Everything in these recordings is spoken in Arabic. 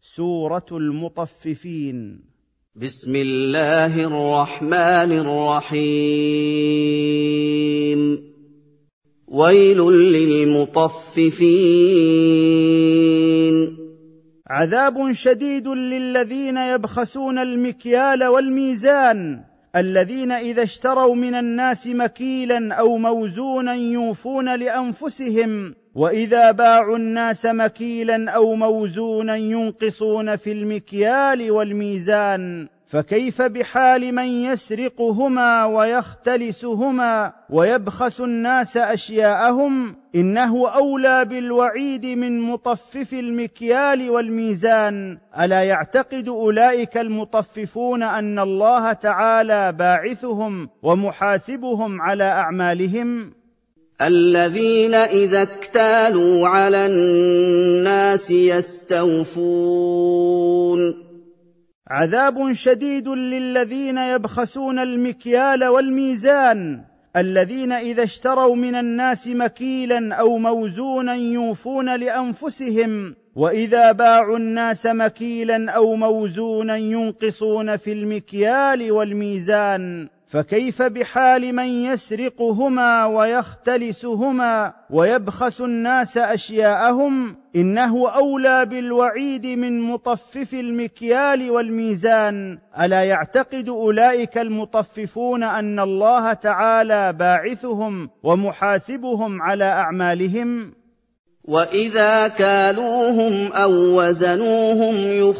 سورة المطففين. بسم الله الرحمن الرحيم. ويل للمطففين. عذاب شديد للذين يبخسون المكيال والميزان، الذين إذا اشتروا من الناس مكيلا أو موزونا يوفون لأنفسهم، وإذا باعوا الناس مكيلا أو موزونا ينقصون في المكيال والميزان، فكيف بحال من يسرقهما ويختلسهما ويبخس الناس أشياءهم؟ إنه أولى بالوعيد من مطفف المكيال والميزان. ألا يعتقد أولئك المطففون أن الله تعالى باعثهم ومحاسبهم على أعمالهم؟ الذين إذا اكتالوا على الناس يستوفون. عذاب شديد للذين يبخسون المكيال والميزان، الذين إذا اشتروا من الناس مكيلا أو موزونا يوفون لأنفسهم، وإذا باعوا الناس مكيلا أو موزونا ينقصون في المكيال والميزان، فكيف بحال من يسرقهما ويختلسهما ويبخس الناس أشياءهم؟ إنه أولى بالوعيد من مطفف المكيال والميزان. ألا يعتقد أولئك المطففون أن الله تعالى باعثهم ومحاسبهم على أعمالهم؟ وإذا كالوهم أو وزنوهم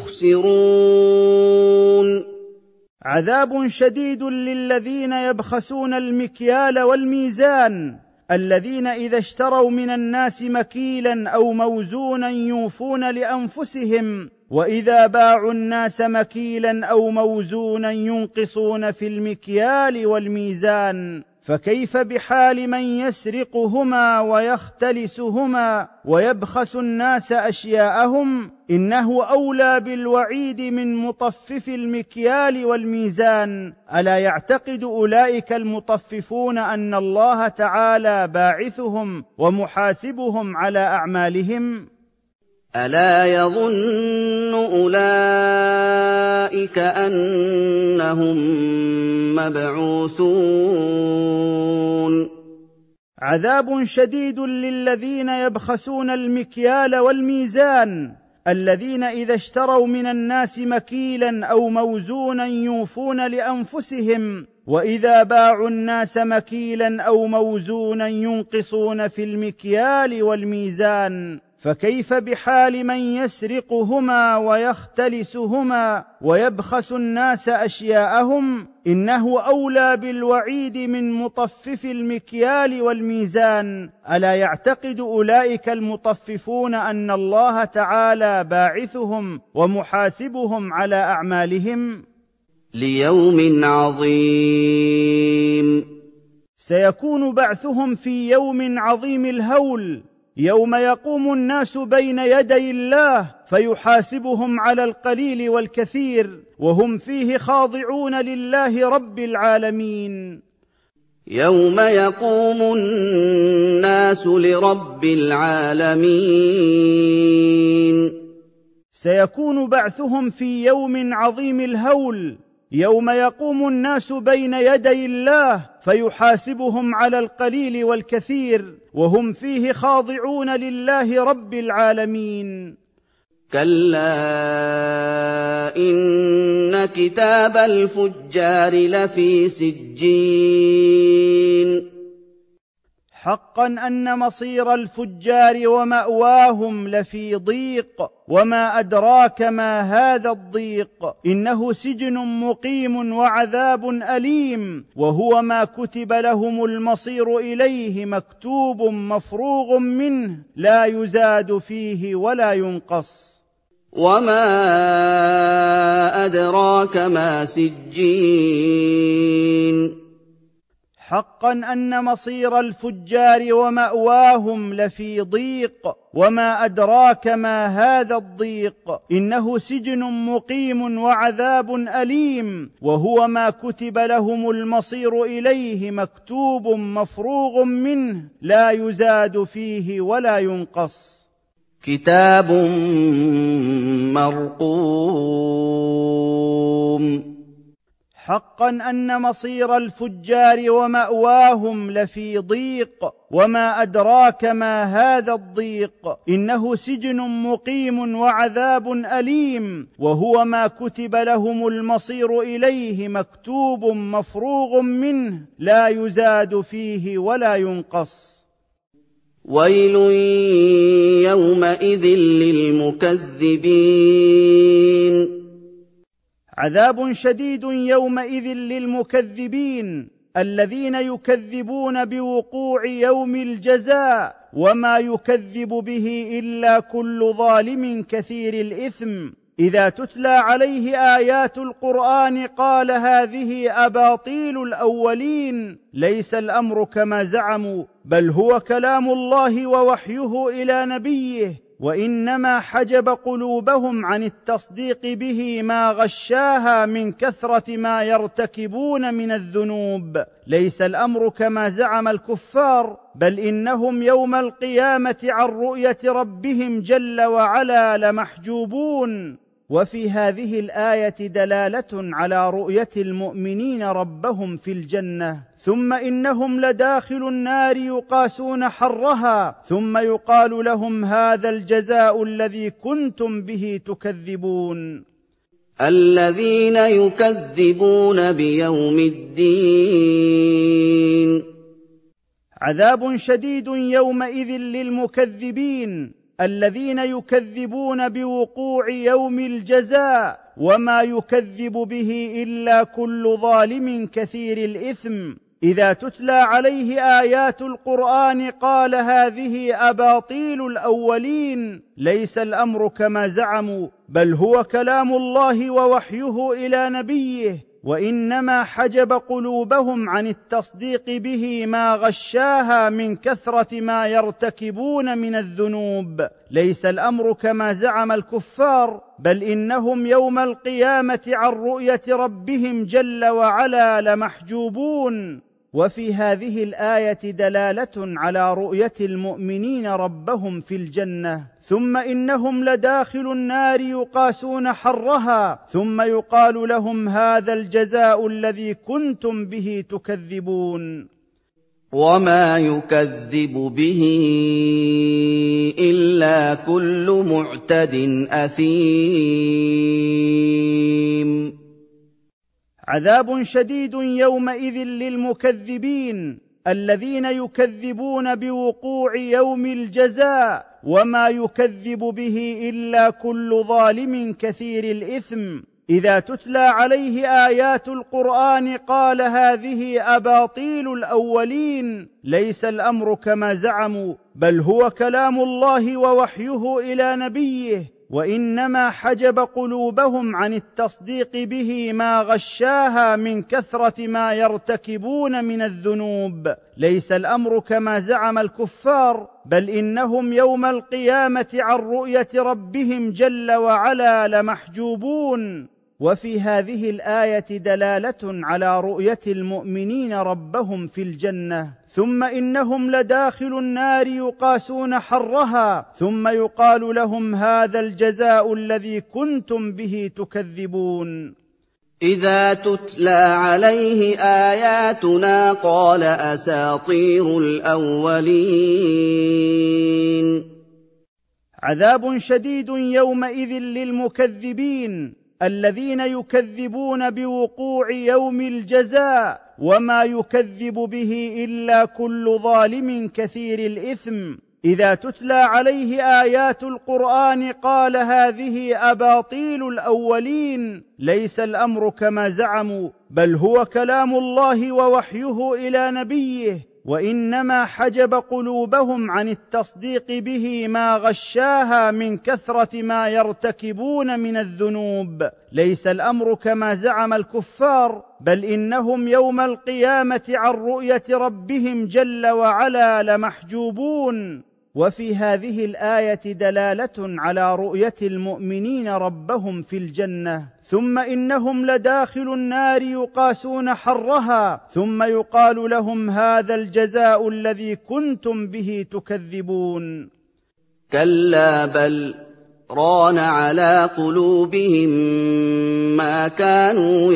يخسرون. عذاب شديد للذين يبخسون المكيال والميزان، الذين إذا اشتروا من الناس مكيلا أو موزونا يوفون لأنفسهم، وإذا باعوا الناس مكيلا أو موزونا ينقصون في المكيال والميزان، فكيف بحال من يسرقهما ويختلسهما ويبخس الناس أشياءهم؟ إنه أولى بالوعيد من مطفف المكيال والميزان. ألا يعتقد أولئك المطففون أن الله تعالى باعثهم ومحاسبهم على أعمالهم؟ ألا يظن أولئك أنهم مبعوثون. عذاب شديد للذين يبخسون المكيال والميزان، الذين إذا اشتروا من الناس مكيلا أو موزونا يوفون لأنفسهم، وإذا باعوا الناس مكيلا أو موزونا ينقصون في المكيال والميزان، فكيف بحال من يسرقهما ويختلسهما ويبخس الناس أشياءهم؟ إنه أولى بالوعيد من مطفف المكيال والميزان. ألا يعتقد أولئك المطففون أن الله تعالى باعثهم ومحاسبهم على أعمالهم؟ ليوم عظيم. سيكون بعثهم في يوم عظيم الهول، يوم يقوم الناس بين يدي الله فيحاسبهم على القليل والكثير، وهم فيه خاضعون لله رب العالمين. يوم يقوم الناس لرب العالمين. سيكون بعثهم في يوم عظيم الهول، يوم يقوم الناس بين يدي الله فيحاسبهم على القليل والكثير، وهم فيه خاضعون لله رب العالمين. كلا إن كتاب الفجار لفي سجين. حقا أن مصير الفجار ومأواهم لفي ضيق، وما أدراك ما هذا الضيق؟ إنه سجن مقيم وعذاب أليم، وهو ما كتب لهم المصير إليه مكتوب مفروغ منه، لا يزاد فيه ولا ينقص. وما أدراك ما سجين. حقا أن مصير الفجار ومأواهم لفي ضيق، وما أدراك ما هذا الضيق؟ إنه سجن مقيم وعذاب أليم، وهو ما كتب لهم المصير إليه مكتوب مفروغ منه، لا يزاد فيه ولا ينقص. كتاب مَّرْقُومٍ حقا أن مصير الفجار ومأواهم لفي ضيق، وما أدراك ما هذا الضيق، إنه سجن مقيم وعذاب أليم، وهو ما كتب لهم المصير إليه مكتوب مفروغ منه، لا يزاد فيه ولا ينقص. ويل يومئذ للمكذبين. عذاب شديد يومئذ للمكذبين الذين يكذبون بوقوع يوم الجزاء، وما يكذب به إلا كل ظالم كثير الإثم. إذا تتلى عليه آيات القرآن قال هذه أباطيل الأولين، ليس الأمر كما زعموا، بل هو كلام الله ووحيه إلى نبيه، وإنما حجب قلوبهم عن التصديق به ما غشاها من كثرة ما يرتكبون من الذنوب. ليس الأمر كما زعم الكفار، بل إنهم يوم القيامة عن رؤية ربهم جل وعلا لمحجوبون. وفي هذه الآية دلالة على رؤية المؤمنين ربهم في الجنة، ثم إنهم لداخل النار يقاسون حرها، ثم يقال لهم هذا الجزاء الذي كنتم به تكذبون. الذين يكذبون بيوم الدين. عذاب شديد يومئذ للمكذبين الذين يكذبون بوقوع يوم الجزاء، وما يكذب به إلا كل ظالم كثير الإثم. إذا تتلى عليه آيات القرآن قال هذه أباطيل الأولين، ليس الأمر كما زعموا، بل هو كلام الله ووحيه إلى نبيه، وإنما حجب قلوبهم عن التصديق به ما غشاها من كثرة ما يرتكبون من الذنوب. ليس الأمر كما زعم الكفار، بل إنهم يوم القيامة عن رؤية ربهم جل وعلا لمحجوبون. وفي هذه الآية دلالة على رؤية المؤمنين ربهم في الجنة، ثم إنهم لداخل النار يقاسون حرها، ثم يقال لهم هذا الجزاء الذي كنتم به تكذبون. وما يكذب به إلا كل معتد أثيم. عذاب شديد يومئذ للمكذبين الذين يكذبون بوقوع يوم الجزاء، وما يكذب به إلا كل ظالم كثير الإثم. إذا تتلى عليه آيات القرآن قال هذه أباطيل الأولين، ليس الأمر كما زعموا، بل هو كلام الله ووحيه إلى نبيه، وإنما حجب قلوبهم عن التصديق به ما غشاها من كثرة ما يرتكبون من الذنوب. ليس الأمر كما زعم الكفار، بل إنهم يوم القيامة عن رؤية ربهم جل وعلا لمحجوبون. وفي هذه الآية دلالة على رؤية المؤمنين ربهم في الجنة، ثم إنهم لداخل النار يقاسون حرها، ثم يقال لهم هذا الجزاء الذي كنتم به تكذبون. إذا تتلى عليه آياتنا قال أساطير الأولين. عذاب شديد يومئذ للمكذبين الذين يكذبون بوقوع يوم الجزاء، وما يكذب به إلا كل ظالم كثير الإثم. إذا تتلى عليه آيات القرآن قال هذه أباطيل الأولين، ليس الأمر كما زعموا، بل هو كلام الله ووحيه إلى نبيه، وإنما حجب قلوبهم عن التصديق به ما غشاها من كثرة ما يرتكبون من الذنوب. ليس الأمر كما زعم الكفار، بل إنهم يوم القيامة عن رؤية ربهم جل وعلا لمحجوبون. وفي هذه الآية دلالة على رؤية المؤمنين ربهم في الجنة، ثم إنهم لداخل النار يقاسون حرها، ثم يقال لهم هذا الجزاء الذي كنتم به تكذبون. كلا بل ران على قلوبهم ما كانوا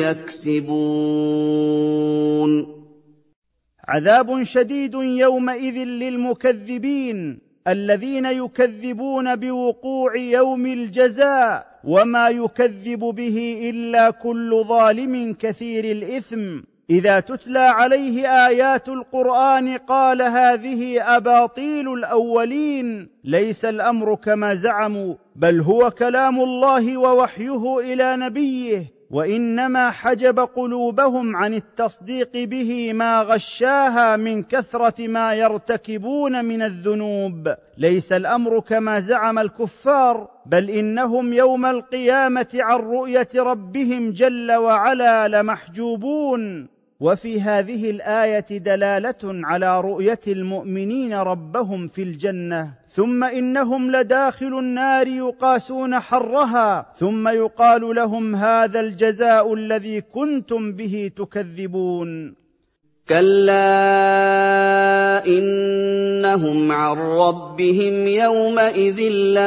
يكسبون عذاب شديد يومئذ للمكذبين الذين يكذبون بوقوع يوم الجزاء وما يكذب به إلا كل ظالم كثير الإثم إذا تتلى عليه آيات القرآن قال هذه أباطيل الأولين ليس الأمر كما زعموا بل هو كلام الله ووحيه إلى نبيه وإنما حجب قلوبهم عن التصديق به ما غشاها من كثرة ما يرتكبون من الذنوب ليس الأمر كما زعم الكفار بل إنهم يوم القيامة عن رؤية ربهم جل وعلا لمحجوبون وفي هذه الآية دلالة على رؤية المؤمنين ربهم في الجنة ثم إنهم لداخل النار يقاسون حرها ثم يقال لهم هذا الجزاء الذي كنتم به تكذبون كلا إنهم عن ربهم يومئذ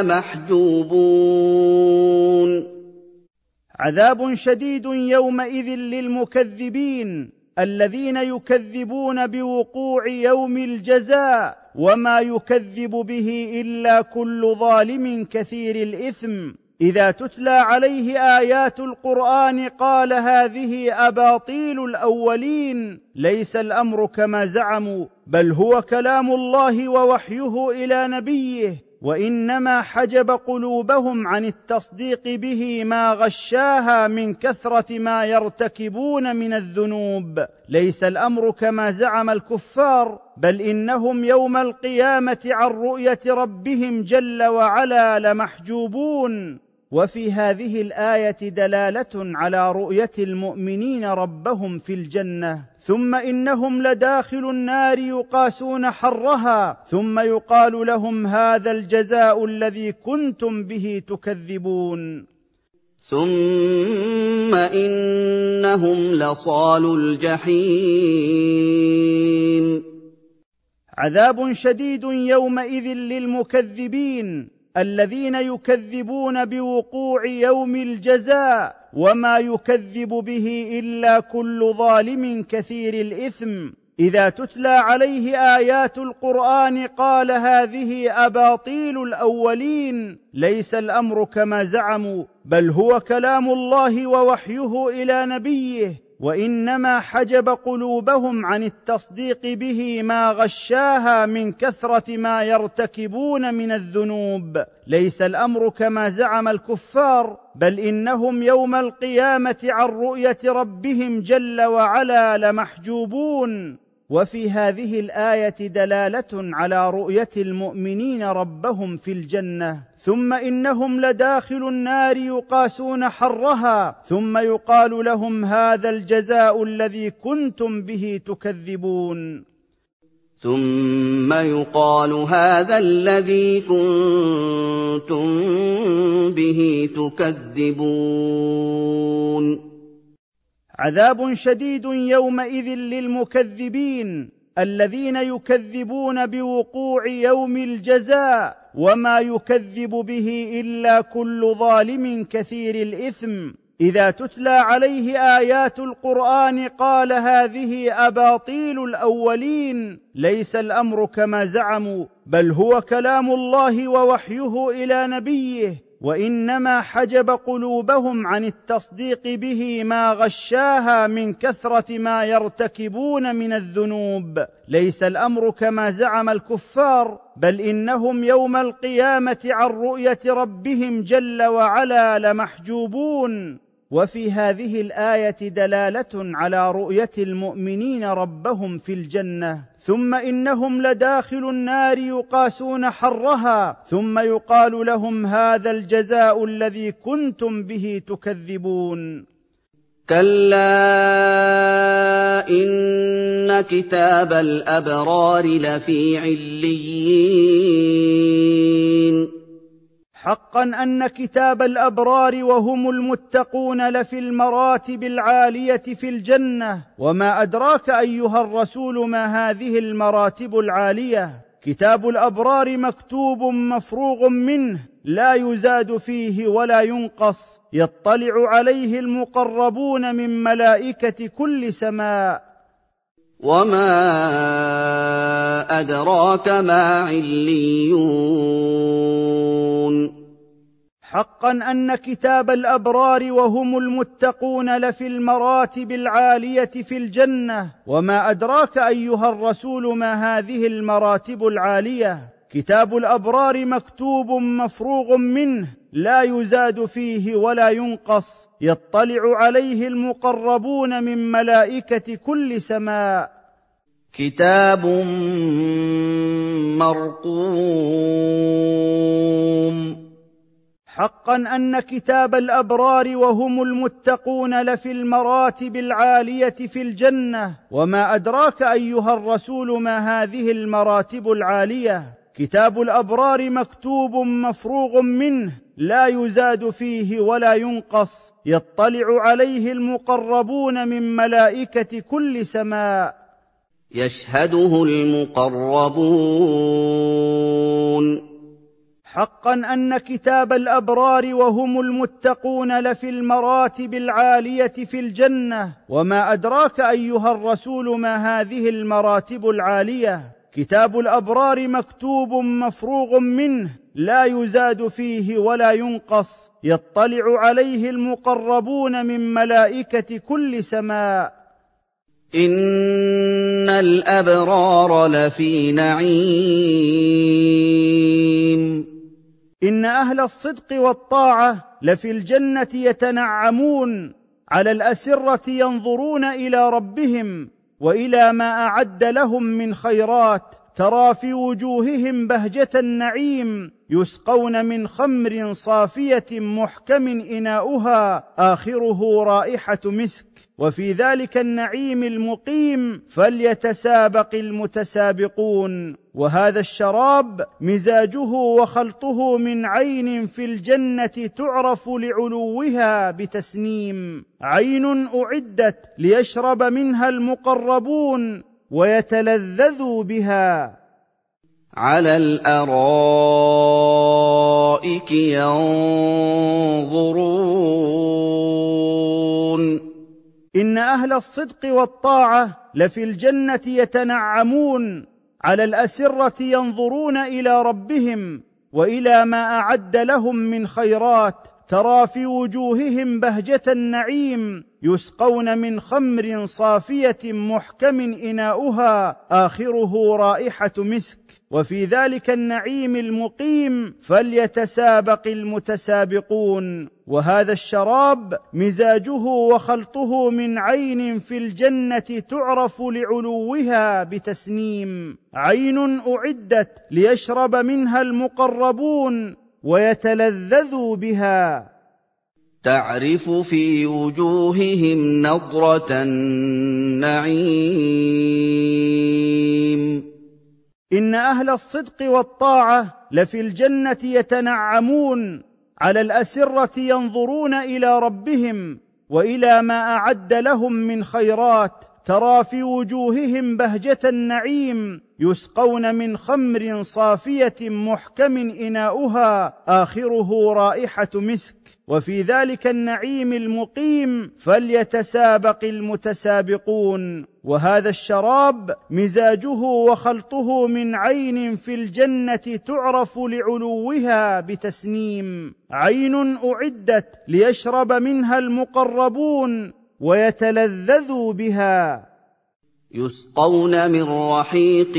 لمحجوبون عذاب شديد يومئذ للمكذبين الذين يكذبون بوقوع يوم الجزاء وما يكذب به إلا كل ظالم كثير الإثم إذا تتلى عليه آيات القرآن قال هذه أباطيل الأولين ليس الأمر كما زعموا بل هو كلام الله ووحيه إلى نبيه وإنما حجب قلوبهم عن التصديق به ما غشاها من كثرة ما يرتكبون من الذنوب ليس الأمر كما زعم الكفار بل إنهم يوم القيامة عن رؤية ربهم جل وعلا لمحجوبون وفي هذه الآية دلالة على رؤية المؤمنين ربهم في الجنة ثم إنهم لداخل النار يقاسون حرها ثم يقال لهم هذا الجزاء الذي كنتم به تكذبون ثم إنهم لصالو الجحيم عذاب شديد يومئذ للمكذبين الذين يكذبون بوقوع يوم الجزاء وما يكذب به إلا كل ظالم كثير الإثم إذا تتلى عليه آيات القرآن قال هذه أباطيل الأولين ليس الأمر كما زعموا بل هو كلام الله ووحيه إلى نبيه وإنما حجب قلوبهم عن التصديق به ما غشاها من كثرة ما يرتكبون من الذنوب ليس الأمر كما زعم الكفار بل إنهم يوم القيامة عن رؤية ربهم جل وعلا لمحجوبون وفي هذه الآية دلالة على رؤية المؤمنين ربهم في الجنة ثم إنهم لداخل النار يقاسون حرها ثم يقال لهم هذا الجزاء الذي كنتم به تكذبون ثم يقال هذا الذي كنتم به تكذبون عذاب شديد يومئذ للمكذبين الذين يكذبون بوقوع يوم الجزاء وما يكذب به إلا كل ظالم كثير الإثم إذا تتلى عليه آيات القرآن قال هذه أباطيل الأولين ليس الأمر كما زعموا بل هو كلام الله ووحيه إلى نبيه وإنما حجب قلوبهم عن التصديق به ما غشاها من كثرة ما يرتكبون من الذنوب ليس الأمر كما زعم الكفار بل إنهم يوم القيامة عن رؤية ربهم جل وعلا لمحجوبون وفي هذه الآية دلالة على رؤية المؤمنين ربهم في الجنة ثم إنهم لداخل النار يقاسون حرها ثم يقال لهم هذا الجزاء الذي كنتم به تكذبون كلا إن كتاب الأبرار لفي عليين حقا أن كتاب الأبرار وهم المتقون لفي المراتب العالية في الجنة وما أدراك أيها الرسول ما هذه المراتب العالية كتاب الأبرار مكتوب مفروغ منه لا يزاد فيه ولا ينقص، يطلع عليه المقربون من ملائكة كل سماء. وما أدراك ما عليون. حقا أن كتاب الأبرار وهم المتقون لفي المراتب العالية في الجنة. وما أدراك أيها الرسول ما هذه المراتب العالية؟ كتاب الأبرار مكتوب مفروغ منه لا يزاد فيه ولا ينقص، يطلع عليه المقربون من ملائكة كل سماء. كتاب مرقوم. حقا أن كتاب الأبرار وهم المتقون لفي المراتب العالية في الجنة. وما أدراك أيها الرسول ما هذه المراتب العالية؟ كتاب الأبرار مكتوب مفروغ منه لا يزاد فيه ولا ينقص، يطلع عليه المقربون من ملائكة كل سماء. يشهده المقربون. حقا أن كتاب الأبرار وهم المتقون لفي المراتب العالية في الجنة. وما أدراك أيها الرسول ما هذه المراتب العالية؟ كتاب الأبرار مكتوب مفروغ منه لا يزاد فيه ولا ينقص، يطلع عليه المقربون من ملائكة كل سماء. إن الأبرار لفي نعيم. إن أهل الصدق والطاعة لفي الجنة يتنعمون، على الأسرة ينظرون إلى ربهم وإلى ما أعد لهم من خيرات، ترى في وجوههم بهجة النعيم، يسقون من خمر صافية محكم إناؤها آخره رائحة مسك، وفي ذلك النعيم المقيم فليتسابق المتسابقون. وهذا الشراب مزاجه وخلطه من عين في الجنة تعرف لعلوها بتسنيم، عين أعدت ليشرب منها المقربون ويتلذذوا بها. على الأرائك ينظرون. إن أهل الصدق والطاعة لفي الجنة يتنعمون، على الأسرة ينظرون إلى ربهم وإلى ما أعد لهم من خيرات، ترى في وجوههم بهجة النعيم، يسقون من خمر صافية محكم إناؤها آخره رائحة مسك، وفي ذلك النعيم المقيم فليتسابق المتسابقون. وهذا الشراب مزاجه وخلطه من عين في الجنة تعرف لعلوها بتسنيم، عين أعدت ليشرب منها المقربون ويتلذذوا بها. تعرف في وجوههم نضرة النعيم. إن أهل الصدق والطاعة لفي الجنة يتنعمون، على الأسرة ينظرون إلى ربهم وإلى ما أعد لهم من خيرات، ترى في وجوههم بهجة النعيم، يسقون من خمر صافية محكم إناؤها آخره رائحة مسك، وفي ذلك النعيم المقيم فليتسابق المتسابقون. وهذا الشراب مزاجه وخلطه من عين في الجنة تعرف لعلوها بتسنيم، عين أعدت ليشرب منها المقربون ويتلذذوا بها. يسقون من رحيق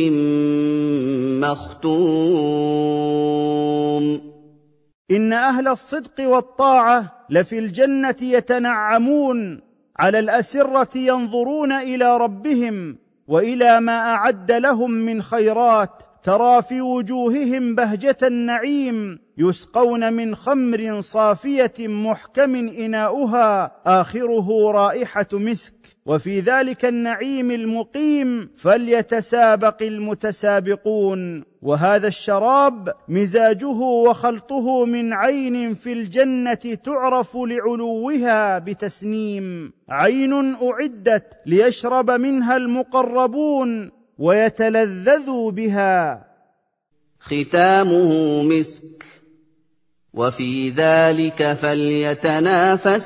مختوم. إن أهل الصدق والطاعة لفي الجنة يتنعمون، على الأسرة ينظرون إلى ربهم وإلى ما أعد لهم من خيرات، ترى في وجوههم بهجة النعيم، يسقون من خمر صافية محكم إناؤها آخره رائحة مسك، وفي ذلك النعيم المقيم فليتسابق المتسابقون. وهذا الشراب مزاجه وخلطه من عين في الجنة تعرف لعلوها بتسنيم، عين أعدت ليشرب منها المقربون ويتلذذوا بها. ختامه مسك، وفي ذلك فليتنافس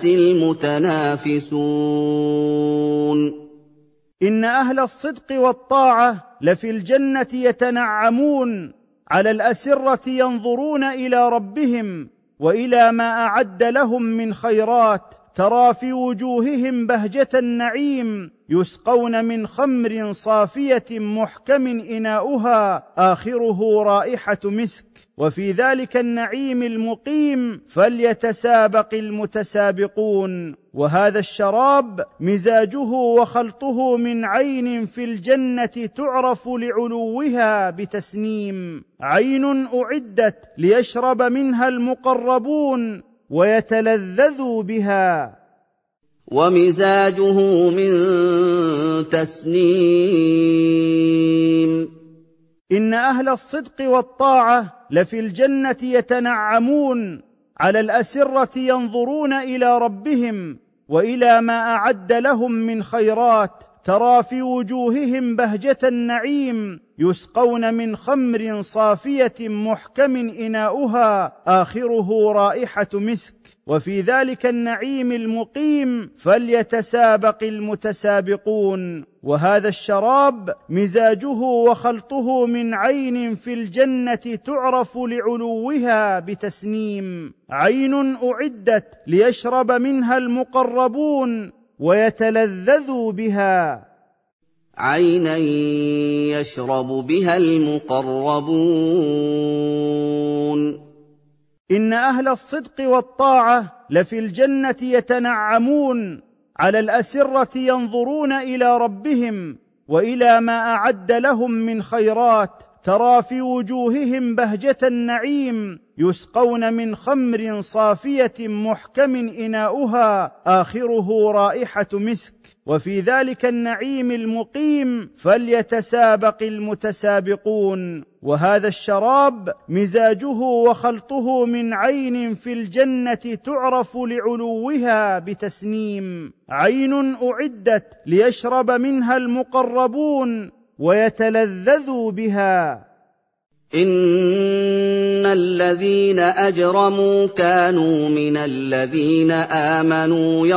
المتنافسون. إن أهل الصدق والطاعة لفي الجنة يتنعمون، على الأسرة ينظرون إلى ربهم وإلى ما أعد لهم من خيرات، ترى في وجوههم بهجة النعيم، يسقون من خمر صافية محكم إناؤها آخره رائحة مسك، وفي ذلك النعيم المقيم فليتسابق المتسابقون. وهذا الشراب مزاجه وخلطه من عين في الجنة تعرف لعلوها بتسنيم، عين أعدت ليشرب منها المقربون ويتلذذوا بها. ومزاجه من تسنيم. إن أهل الصدق والطاعة لفي الجنة يتنعمون، على الأسرة ينظرون إلى ربهم وإلى ما أعد لهم من خيرات، ترى في وجوههم بهجة النعيم، يسقون من خمر صافية محكم إناؤها آخره رائحة مسك، وفي ذلك النعيم المقيم فليتسابق المتسابقون. وهذا الشراب مزاجه وخلطه من عين في الجنة تعرف لعلوها بتسنيم، عين أعدت ليشرب منها المقربون ويتلذذوا بها. عينا يشرب بها المقربون. إن أهل الصدق والطاعة لفي الجنة يتنعمون، على الأسرة ينظرون إلى ربهم وإلى ما أعد لهم من خيرات، ترى في وجوههم بهجة النعيم، يسقون من خمر صافية محكم إناؤها آخره رائحة مسك، وفي ذلك النعيم المقيم فليتسابق المتسابقون. وهذا الشراب مزاجه وخلطه من عين في الجنة تعرف لعلوها بتسنيم، عين أعدت ليشرب منها المقربون ويتلذذوا بها. إن الذين أجرموا كانوا من الذين آمنوا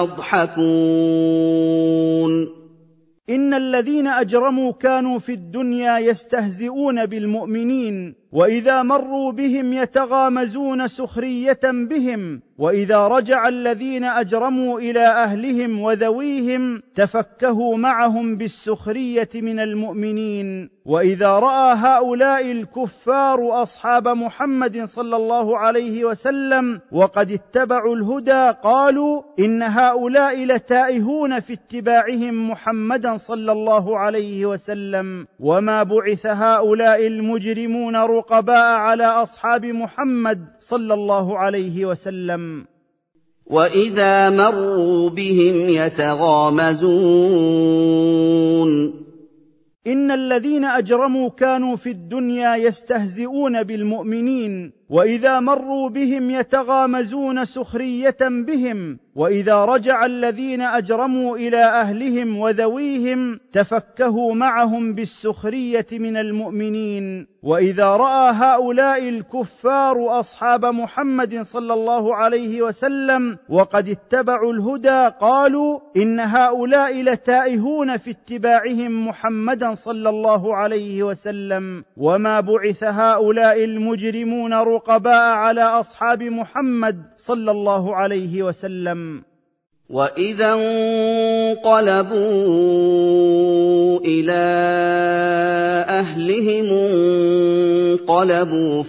يضحكون. إن الذين أجرموا كانوا في الدنيا يستهزئون بالمؤمنين، وإذا مروا بهم يتغامزون سخرية بهم، وإذا رجع الذين أجرموا إلى أهلهم وذويهم تفكهوا معهم بالسخرية من المؤمنين. وإذا رأى هؤلاء الكفار أصحاب محمد صلى الله عليه وسلم وقد اتبعوا الهدى قالوا إن هؤلاء لتائهون في اتباعهم محمدا صلى الله عليه وسلم، وما بعث هؤلاء المجرمون رقباء على أصحاب محمد صلى الله عليه وسلم. وإذا مروا بهم يتغامزون. إن الذين أجرموا كانوا في الدنيا يستهزئون بالمؤمنين، وإذا مروا بهم يتغامزون سخرية بهم، وإذا رجع الذين أجرموا إلى أهلهم وذويهم تفكهوا معهم بالسخرية من المؤمنين. وإذا رأى هؤلاء الكفار أصحاب محمد صلى الله عليه وسلم وقد اتبعوا الهدى قالوا إن هؤلاء لتائهون في اتباعهم محمدا صلى الله عليه وسلم، وما بعث هؤلاء المجرمون رقباء على أصحاب محمد صلى الله عليه وسلم. وإذا انقلبوا إلى أهلهم انقلبوا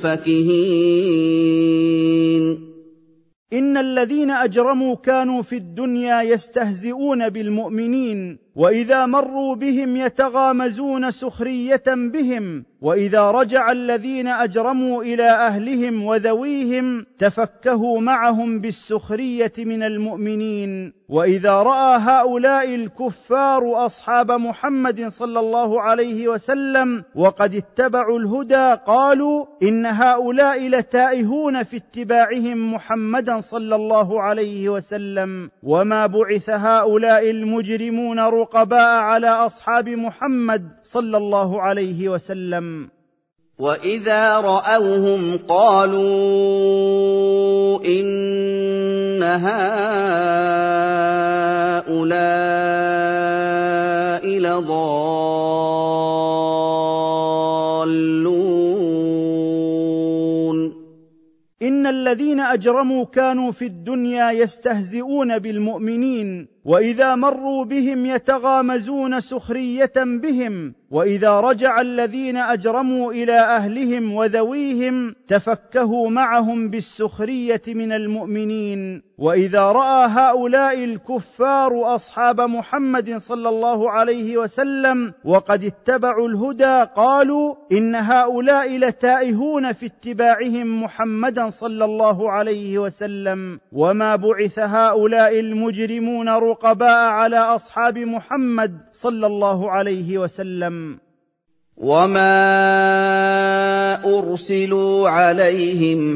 فكهين. إن الذين أجرموا كانوا في الدنيا يستهزئون بالمؤمنين، وإذا مروا بهم يتغامزون سخرية بهم، وإذا رجع الذين أجرموا إلى أهلهم وذويهم تفكهوا معهم بالسخرية من المؤمنين. وإذا رأى هؤلاء الكفار أصحاب محمد صلى الله عليه وسلم وقد اتبعوا الهدى قالوا إن هؤلاء لتائهون في اتباعهم محمدا صلى الله عليه وسلم، وما بعث هؤلاء المجرمون رقباء على أصحاب محمد صلى الله عليه وسلم. وَإِذَا رَأَوْهُمْ قَالُوا إِنَّ هَٰؤُلَاءِ لَضَالُّونَ إن الذين أجرموا كانوا في الدنيا يستهزئون بالمؤمنين، وإذا مروا بهم يتغامزون سخرية بهم، وإذا رجع الذين أجرموا إلى أهلهم وذويهم تفكهوا معهم بالسخرية من المؤمنين. وإذا رأى هؤلاء الكفار أصحاب محمد صلى الله عليه وسلم وقد اتبعوا الهدى قالوا إن هؤلاء لتائهون في اتباعهم محمدا صلى الله عليه وسلم، وما بعث هؤلاء المجرمون رقباء على أصحاب محمد صلى الله عليه وسلم. وما أرسلوا عليهم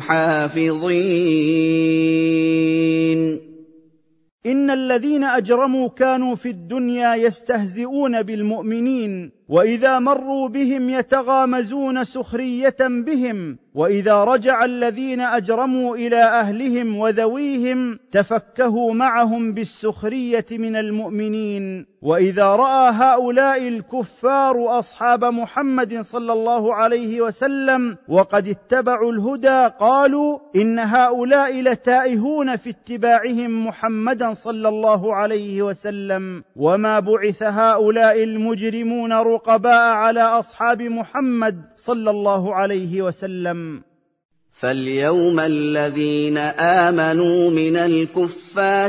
حافظين. إن الذين أجرموا كانوا في الدنيا يستهزئون بالمؤمنين، وإذا مروا بهم يتغامزون سخرية بهم، وإذا رجع الذين أجرموا إلى أهلهم وذويهم تفكهوا معهم بالسخرية من المؤمنين. وإذا رأى هؤلاء الكفار أصحاب محمد صلى الله عليه وسلم وقد اتبعوا الهدى قالوا إن هؤلاء لتائهون في اتباعهم محمدا صلى الله عليه وسلم، وما بعث هؤلاء المجرمون رقباء على أصحاب محمد صلى الله عليه وسلم. فاليوم الذين آمنوا من الكفار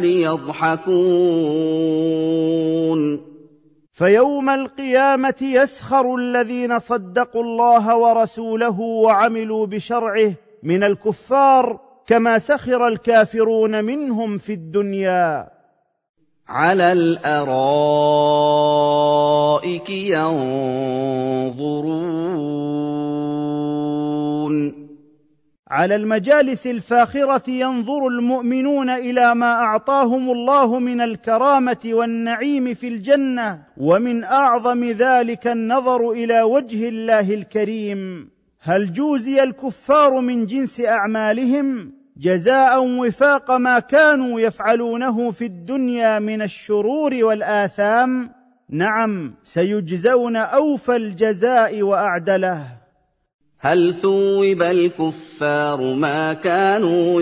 يضحكون. فيوم القيامة يسخر الذين صدقوا الله ورسوله وعملوا بشرعه من الكفار كما سخر الكافرون منهم في الدنيا. على الأرائك ينظرون. على المجالس الفاخرة ينظر المؤمنون إلى ما أعطاهم الله من الكرامة والنعيم في الجنة، ومن أعظم ذلك النظر إلى وجه الله الكريم. هل جوزي الكفار من جنس أعمالهم جزاء وفاق ما كانوا يفعلونه في الدنيا من الشرور والآثام؟ نعم، سيجزون أوفى الجزاء وأعدله. هل ثوب الكفار ما كانوا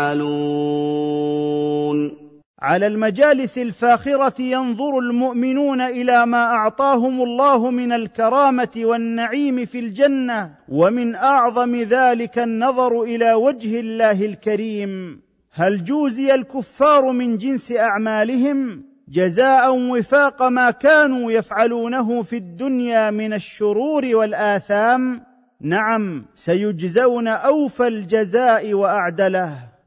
يفعلون. على المجالس الفاخرة ينظر المؤمنون إلى ما أعطاهم الله من الكرامة والنعيم في الجنة، ومن أعظم ذلك النظر إلى وجه الله الكريم. هل جوزي الكفار من جنس أعمالهم جزاء وفاق ما كانوا يفعلونه في الدنيا من الشرور والآثام؟ نعم، سيجزون أوفى الجزاء وأعدله.